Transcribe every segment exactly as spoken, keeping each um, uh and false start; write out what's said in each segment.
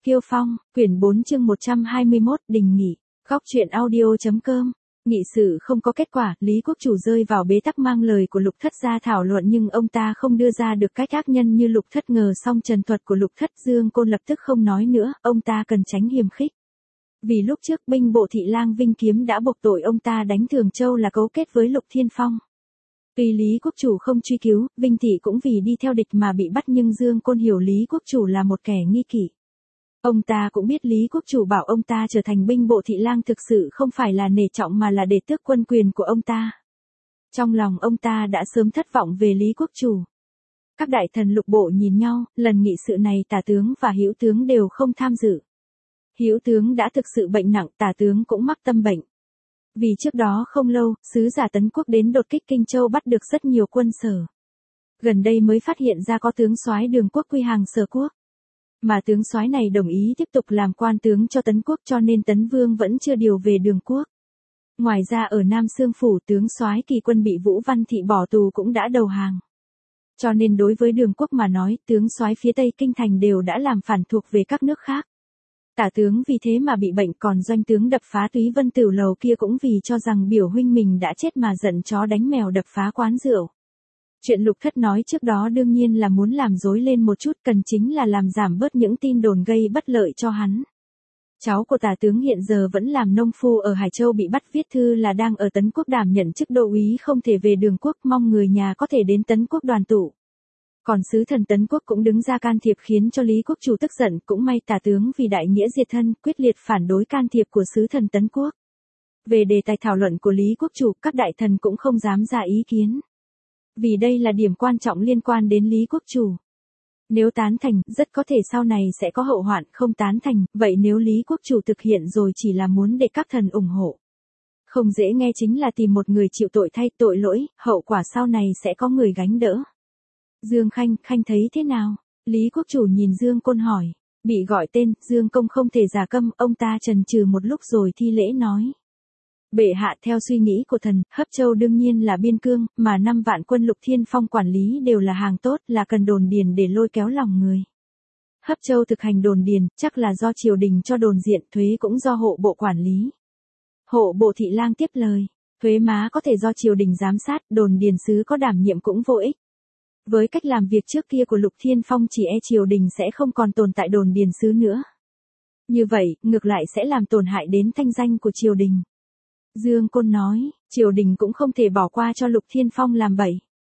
Kiêu Phong, quyển bốn chương một trăm hai mươi mốt, đình nghỉ. Góc truyện audio.com. Nghị sự không có kết quả, Lý Quốc Chủ rơi vào bế tắc mang lời của Lục Thất ra thảo luận nhưng ông ta không đưa ra được cách ác nhân như Lục Thất ngờ xong trần thuật của Lục Thất. Dương Côn lập tức không nói nữa, ông ta cần tránh hiềm khích. Vì lúc trước binh bộ thị lang Vinh Kiếm đã buộc tội ông ta đánh Thường Châu là cấu kết với Lục Thiên Phong. Tuy Lý Quốc Chủ không truy cứu, Vinh Thị cũng vì đi theo địch mà bị bắt nhưng Dương Côn hiểu Lý Quốc Chủ là một kẻ nghi kỷ. Ông ta cũng biết Lý Quốc Chủ bảo ông ta trở thành binh bộ thị lang thực sự không phải là nể trọng mà là để tước quân quyền của ông ta. Trong lòng ông ta đã sớm thất vọng về Lý Quốc Chủ. Các đại thần lục bộ nhìn nhau, lần nghị sự này Tả tướng và Hữu tướng đều không tham dự. Hữu tướng đã thực sự bệnh nặng, Tả tướng cũng mắc tâm bệnh. Vì trước đó không lâu, sứ giả Tấn Quốc đến đột kích Kinh Châu bắt được rất nhiều quân Sở. Gần đây mới phát hiện ra có tướng soái Đường Quốc quy hàng Sở Quốc. Mà tướng soái này đồng ý tiếp tục làm quan tướng cho Tấn Quốc cho nên Tấn Vương vẫn chưa điều về Đường Quốc. Ngoài ra ở Nam Xương Phủ tướng soái Kỳ Quân bị Vũ Văn Thị bỏ tù cũng đã đầu hàng. Cho nên đối với Đường Quốc mà nói, tướng soái phía Tây Kinh Thành đều đã làm phản thuộc về các nước khác. Tả tướng vì thế mà bị bệnh, còn doanh tướng đập phá Túy Vân Tử Lầu kia cũng vì cho rằng biểu huynh mình đã chết mà giận chó đánh mèo đập phá quán rượu. Chuyện Lục Thất nói trước đó đương nhiên là muốn làm rối lên một chút, cần chính là làm giảm bớt những tin đồn gây bất lợi cho hắn. Cháu của Tả tướng hiện giờ vẫn làm nông phu ở Hải Châu bị bắt, viết thư là đang ở Tấn Quốc đảm nhận chức đô úy không thể về Đường Quốc, mong người nhà có thể đến Tấn Quốc đoàn tụ. Còn sứ thần Tấn Quốc cũng đứng ra can thiệp khiến cho Lý Quốc Chủ tức giận, cũng may Tả tướng vì đại nghĩa diệt thân quyết liệt phản đối can thiệp của sứ thần Tấn Quốc. Về đề tài thảo luận của Lý Quốc Chủ, các đại thần cũng không dám ra ý kiến. Vì đây là điểm quan trọng liên quan đến Lý Quốc Chủ. Nếu tán thành, rất có thể sau này sẽ có hậu hoạn, không tán thành, vậy nếu Lý Quốc Chủ thực hiện rồi chỉ là muốn để các thần ủng hộ. Không dễ nghe chính là tìm một người chịu tội thay tội lỗi, hậu quả sau này sẽ có người gánh đỡ. Dương Khanh, Khanh thấy thế nào? Lý Quốc Chủ nhìn Dương Côn hỏi. Bị gọi tên, Dương Công không thể giả câm, ông ta chần chừ một lúc rồi thi lễ nói. Bệ hạ, theo suy nghĩ của thần, Hấp Châu đương nhiên là biên cương, mà năm vạn quân Lục Thiên Phong quản lý đều là hàng tốt, là cần đồn điền để lôi kéo lòng người. Hấp Châu thực hành đồn điền, chắc là do triều đình cho đồn diện, thuế cũng do hộ bộ quản lý. Hộ bộ thị lang tiếp lời, thuế má có thể do triều đình giám sát, đồn điền sứ có đảm nhiệm cũng vô ích. Với cách làm việc trước kia của Lục Thiên Phong chỉ e triều đình sẽ không còn tồn tại đồn điền sứ nữa. Như vậy, ngược lại sẽ làm tổn hại đến thanh danh của triều đình. Dương Côn nói, triều đình cũng không thể bỏ qua cho Lục Thiên Phong làm bậy.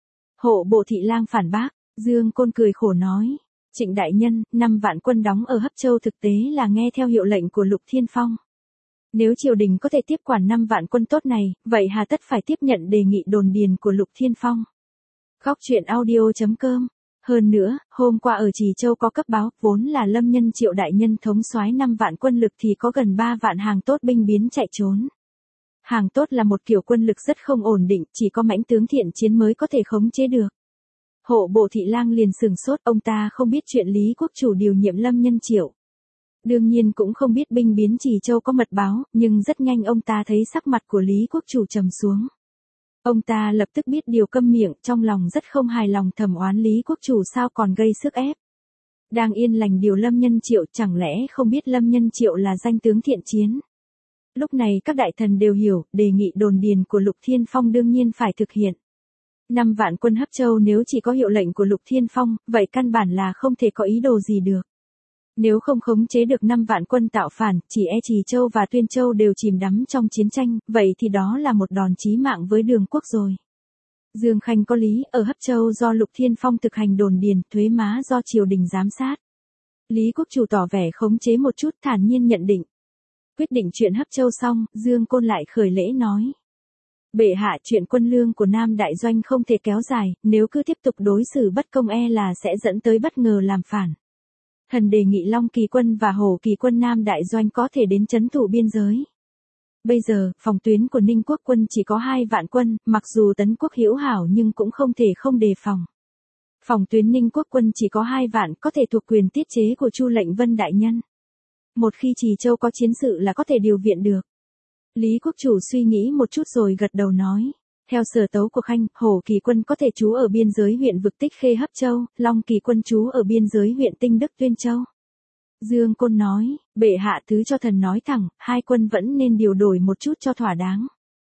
Hộ bộ thị lang phản bác, Dương Côn cười khổ nói, Trịnh đại nhân, năm vạn quân đóng ở Hấp Châu thực tế là nghe theo hiệu lệnh của Lục Thiên Phong. Nếu triều đình có thể tiếp quản năm vạn quân tốt này, vậy hà tất phải tiếp nhận đề nghị đồn điền của Lục Thiên Phong. Góc truyện audio.com. Hơn nữa, hôm qua ở Trì Châu có cấp báo, vốn là Lâm Nhân Triệu đại nhân thống soái năm vạn quân lực thì có gần ba vạn hàng tốt binh biến chạy trốn. Hàng tốt là một kiểu quân lực rất không ổn định, chỉ có mãnh tướng thiện chiến mới có thể khống chế được. Hộ bộ thị lang liền sừng sốt, ông ta không biết chuyện Lý Quốc Chủ điều nhiệm Lâm Nhân Triệu. Đương nhiên cũng không biết binh biến Trì Châu có mật báo, nhưng rất nhanh ông ta thấy sắc mặt của Lý Quốc Chủ trầm xuống. Ông ta lập tức biết điều câm miệng, trong lòng rất không hài lòng thầm oán Lý Quốc Chủ sao còn gây sức ép. Đang yên lành điều Lâm Nhân Triệu, chẳng lẽ không biết Lâm Nhân Triệu là danh tướng thiện chiến. Lúc này các đại thần đều hiểu, đề nghị đồn điền của Lục Thiên Phong đương nhiên phải thực hiện. Năm vạn quân Hấp Châu nếu chỉ có hiệu lệnh của Lục Thiên Phong, vậy căn bản là không thể có ý đồ gì được. Nếu không khống chế được năm vạn quân tạo phản, chỉ e Trì Châu và Tuyên Châu đều chìm đắm trong chiến tranh, vậy thì đó là một đòn chí mạng với Đường Quốc rồi. Dương Khanh có lý, ở Hấp Châu do Lục Thiên Phong thực hành đồn điền, thuế má do triều đình giám sát. Lý Quốc Chủ tỏ vẻ khống chế một chút, thản nhiên nhận định. Quyết định chuyện Hấp Châu xong, Dương Côn lại khởi lễ nói. Bệ hạ, chuyện quân lương của Nam Đại Doanh không thể kéo dài, nếu cứ tiếp tục đối xử bất công e là sẽ dẫn tới bất ngờ làm phản. Thần đề nghị Long Kỳ Quân và Hổ Kỳ Quân Nam Đại Doanh có thể đến trấn thủ biên giới. Bây giờ, phòng tuyến của Ninh Quốc quân chỉ có hai vạn quân, mặc dù Tấn Quốc hữu hảo nhưng cũng không thể không đề phòng. Phòng tuyến Ninh Quốc quân chỉ có hai vạn có thể thuộc quyền tiết chế của Chu Lệnh Vân đại nhân. Một khi Trì Châu có chiến sự là có thể điều viện được. Lý Quốc Chủ suy nghĩ một chút rồi gật đầu nói. Theo sở tấu của Khanh, Hổ Kỳ Quân có thể trú ở biên giới huyện vực Tích Khê Hấp Châu, Long Kỳ Quân trú ở biên giới huyện Tinh Đức Tuyên Châu. Dương Côn nói, bệ hạ thứ cho thần nói thẳng, hai quân vẫn nên điều đổi một chút cho thỏa đáng.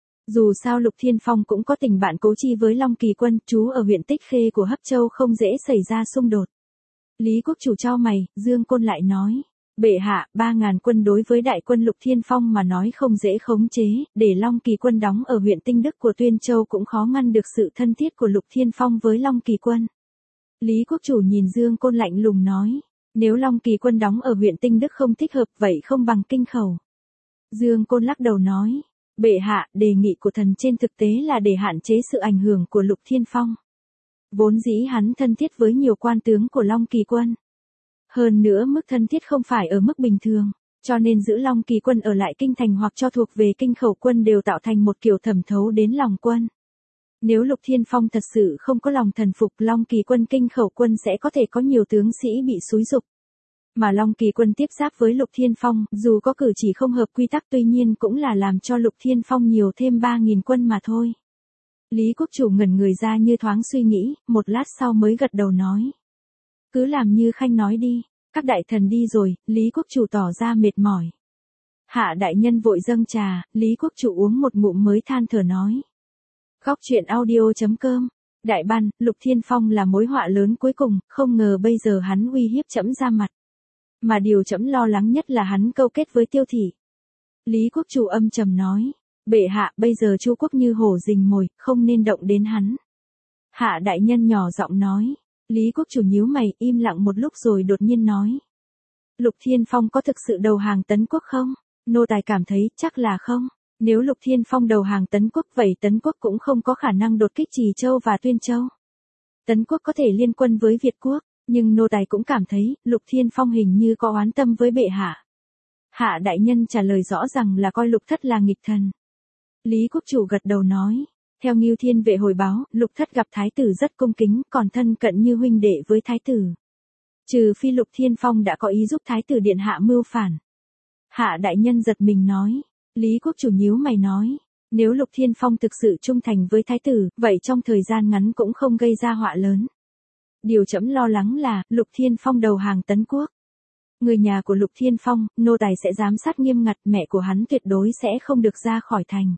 Dù sao Lục Thiên Phong cũng có tình bạn cố chi với Long Kỳ quân, chú ở huyện Tích Khê của Hấp Châu không dễ xảy ra xung đột. Lý Quốc Chủ chau mày, Dương Côn lại nói, bệ hạ, ba ngàn quân đối với đại quân Lục Thiên Phong mà nói không dễ khống chế, để Long Kỳ quân đóng ở huyện Tinh Đức của Tuyên Châu cũng khó ngăn được sự thân thiết của Lục Thiên Phong với Long Kỳ quân. Lý Quốc Chủ nhìn Dương Côn lạnh lùng nói, nếu Long Kỳ quân đóng ở huyện Tinh Đức không thích hợp vậy không bằng Kinh Khẩu. Dương Côn lắc đầu nói, bệ hạ, đề nghị của thần trên thực tế là để hạn chế sự ảnh hưởng của Lục Thiên Phong. Vốn dĩ hắn thân thiết với nhiều quan tướng của Long Kỳ quân. Hơn nữa mức thân thiết không phải ở mức bình thường, cho nên giữ Long Kỳ quân ở lại kinh thành hoặc cho thuộc về Kinh Khẩu quân đều tạo thành một kiểu thẩm thấu đến lòng quân. Nếu Lục Thiên Phong thật sự không có lòng thần phục, Long Kỳ quân Kinh Khẩu quân sẽ có thể có nhiều tướng sĩ bị xúi dục. Mà Long Kỳ quân tiếp giáp với Lục Thiên Phong, dù có cử chỉ không hợp quy tắc tuy nhiên cũng là làm cho Lục Thiên Phong nhiều thêm ba nghìn quân mà thôi. Lý Quốc Chủ ngẩn người ra như thoáng suy nghĩ, một lát sau mới gật đầu nói. Cứ làm như Khanh nói đi, các đại thần đi rồi, Lý Quốc Chủ tỏ ra mệt mỏi. Hạ đại nhân vội dâng trà, Lý Quốc Chủ uống một ngụm mới than thở nói. Góc truyện audio chấm com, đại ban, Lục Thiên Phong là mối họa lớn cuối cùng, không ngờ bây giờ hắn uy hiếp trẫm ra mặt. Mà điều trẫm lo lắng nhất là hắn câu kết với Tiêu Thị. Lý Quốc Chủ âm trầm nói, bệ hạ, bây giờ Chu quốc như hổ rình mồi, không nên động đến hắn. Hạ đại nhân nhỏ giọng nói, Lý Quốc Chủ nhíu mày, im lặng một lúc rồi đột nhiên nói. Lục Thiên Phong có thực sự đầu hàng Tấn Quốc không? Nô tài cảm thấy chắc là không. Nếu Lục Thiên Phong đầu hàng Tấn Quốc vậy Tấn Quốc cũng không có khả năng đột kích Trì Châu và Tuyên Châu. Tấn Quốc có thể liên quân với Việt Quốc, nhưng nô tài cũng cảm thấy Lục Thiên Phong hình như có oán tâm với bệ hạ. Hạ đại nhân trả lời rõ rằng là coi Lục Thất là nghịch thần. Lý Quốc Chủ gật đầu nói, theo Ngưu Thiên Vệ hồi báo, Lục Thất gặp Thái tử rất cung kính, còn thân cận như huynh đệ với Thái tử. Trừ phi Lục Thiên Phong đã có ý giúp Thái tử điện hạ mưu phản. Hạ đại nhân giật mình nói, Lý Quốc Chủ nhíu mày nói, nếu Lục Thiên Phong thực sự trung thành với Thái tử, vậy trong thời gian ngắn cũng không gây ra họa lớn. Điều trẫm lo lắng là, Lục Thiên Phong đầu hàng Tấn Quốc. Người nhà của Lục Thiên Phong, nô tài sẽ giám sát nghiêm ngặt, mẹ của hắn tuyệt đối sẽ không được ra khỏi thành.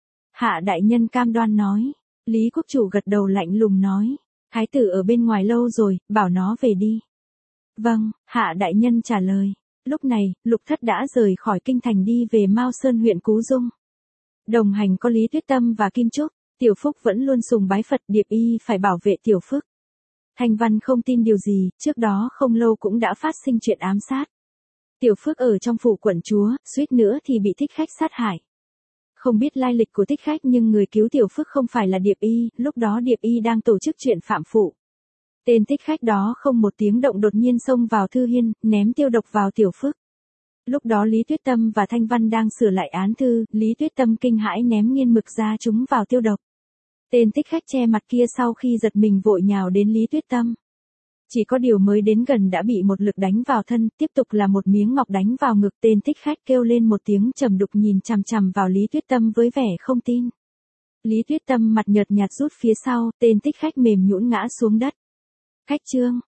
Hạ đại nhân cam đoan nói, Lý Quốc Chủ gật đầu lạnh lùng nói, Thái tử ở bên ngoài lâu rồi, bảo nó về đi. Vâng, Hạ đại nhân trả lời. Lúc này, Lục Thất đã rời khỏi kinh thành đi về Mao Sơn huyện Cú Dung. Đồng hành có Lý Tuyết Tâm và Kim Trúc, Tiểu Phúc vẫn luôn sùng bái Phật, Điệp Y phải bảo vệ Tiểu Phúc. Thanh Văn không tin điều gì, trước đó không lâu cũng đã phát sinh chuyện ám sát. Tiểu Phước ở trong phủ quận chúa, suýt nữa thì bị Thích Khách sát hại. Không biết lai lịch của Thích Khách nhưng người cứu Tiểu Phước không phải là Điệp Y, lúc đó Điệp Y đang tổ chức chuyện phạm phụ. Tên Thích Khách đó không một tiếng động đột nhiên xông vào thư hiên, ném tiêu độc vào Tiểu Phước. Lúc đó Lý Tuyết Tâm và Thanh Văn đang sửa lại án thư, Lý Tuyết Tâm kinh hãi ném nghiên mực ra chúng vào tiêu độc. Tên Thích Khách che mặt kia sau khi giật mình vội nhào đến Lý Tuyết Tâm. Chỉ có điều mới đến gần đã bị một lực đánh vào thân, tiếp tục là một miếng ngọc đánh vào ngực. Tên Thích Khách kêu lên một tiếng trầm đục nhìn chằm chằm vào Lý Tuyết Tâm với vẻ không tin. Lý Tuyết Tâm mặt nhợt nhạt rút phía sau, tên Thích Khách mềm nhũn ngã xuống đất. Khách Trương,